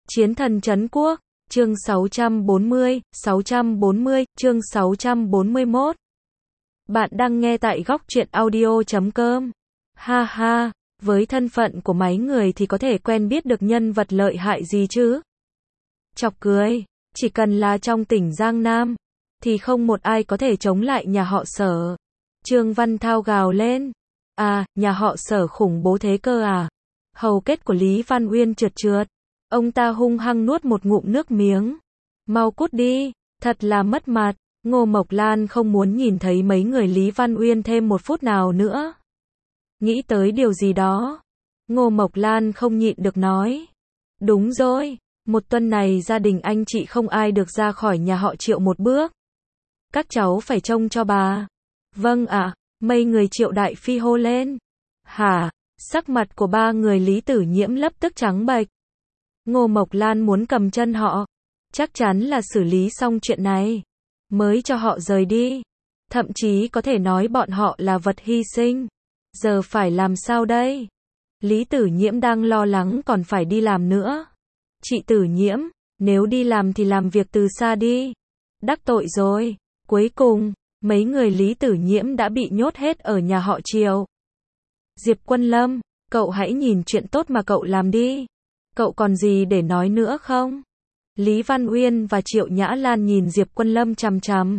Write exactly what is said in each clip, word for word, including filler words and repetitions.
Chiến thần trấn quốc, chương sáu trăm bốn mươi, sáu trăm bốn mươi, chương sáu trăm bốn mươi mốt. Bạn đang nghe tại góc truyện audio chấm com. Ha ha, với thân phận của mấy người thì có thể quen biết được nhân vật lợi hại gì chứ? Chọc cười, chỉ cần là trong tỉnh Giang Nam, thì không một ai có thể chống lại nhà họ Sở. Trương Văn Thao gào lên. À, nhà họ Sở khủng bố thế cơ à? Hầu kết của Lý Văn Uyên trượt trượt. Ông ta hung hăng nuốt một ngụm nước miếng. Mau cút đi, thật là mất mặt. Ngô Mộc Lan không muốn nhìn thấy mấy người Lý Văn Uyên thêm một phút nào nữa. Nghĩ tới điều gì đó, Ngô Mộc Lan không nhịn được nói. Đúng rồi, một tuần này gia đình anh chị không ai được ra khỏi nhà họ Triệu một bước. Các cháu phải trông cho bà. Vâng ạ, à, mấy người Triệu Đại Phi hô lên. Hả, sắc mặt của ba người Lý Tử Nhiễm lập tức trắng bệch. Ngô Mộc Lan muốn cầm chân họ, chắc chắn là xử lý xong chuyện này, mới cho họ rời đi. Thậm chí có thể nói bọn họ là vật hy sinh. Giờ phải làm sao đây? Lý Tử Nhiễm đang lo lắng còn phải đi làm nữa. Chị Tử Nhiễm, nếu đi làm thì làm việc từ xa đi. Đắc tội rồi. Cuối cùng, mấy người Lý Tử Nhiễm đã bị nhốt hết ở nhà họ Triệu. Diệp Quân Lâm, cậu hãy nhìn chuyện tốt mà cậu làm đi. Cậu còn gì để nói nữa không? Lý Văn Uyên và Triệu Nhã Lan nhìn Diệp Quân Lâm chằm chằm.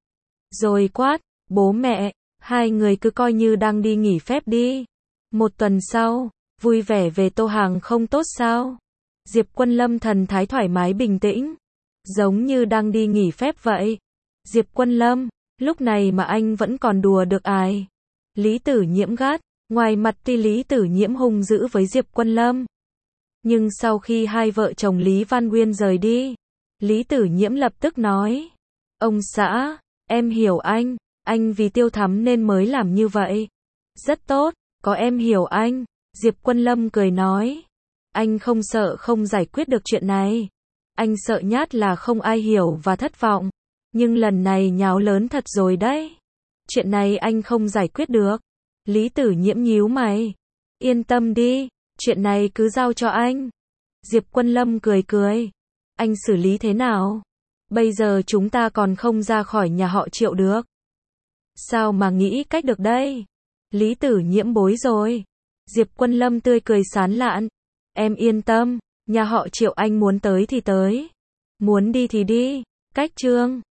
Rồi quát, bố mẹ, hai người cứ coi như đang đi nghỉ phép đi. Một tuần sau, vui vẻ về Tô Hàng không tốt sao? Diệp Quân Lâm thần thái thoải mái bình tĩnh, giống như đang đi nghỉ phép vậy. Diệp Quân Lâm, lúc này mà anh vẫn còn đùa được ai? Lý Tử Nhiễm gắt, ngoài mặt tuy Lý Tử Nhiễm hung dữ với Diệp Quân Lâm. Nhưng sau khi hai vợ chồng Lý Văn Uyên rời đi, Lý Tử Nhiễm lập tức nói. Ông xã, em hiểu anh, anh vì Tiêu Thắm nên mới làm như vậy. Rất tốt, có em hiểu anh. Diệp Quân Lâm cười nói. Anh không sợ không giải quyết được chuyện này. Anh sợ nhát là không ai hiểu và thất vọng. Nhưng lần này nháo lớn thật rồi đấy. Chuyện này anh không giải quyết được. Lý Tử Nhiễm nhíu mày. Yên tâm đi, chuyện này cứ giao cho anh. Diệp Quân Lâm cười cười. Anh xử lý thế nào? Bây giờ chúng ta còn không ra khỏi nhà họ Triệu được. Sao mà nghĩ cách được đây? Lý Tử Nhiễm bối rồi. Diệp Quân Lâm tươi cười sán lạn. Em yên tâm, nhà họ Triệu anh muốn tới thì tới. Muốn đi thì đi. Cách chương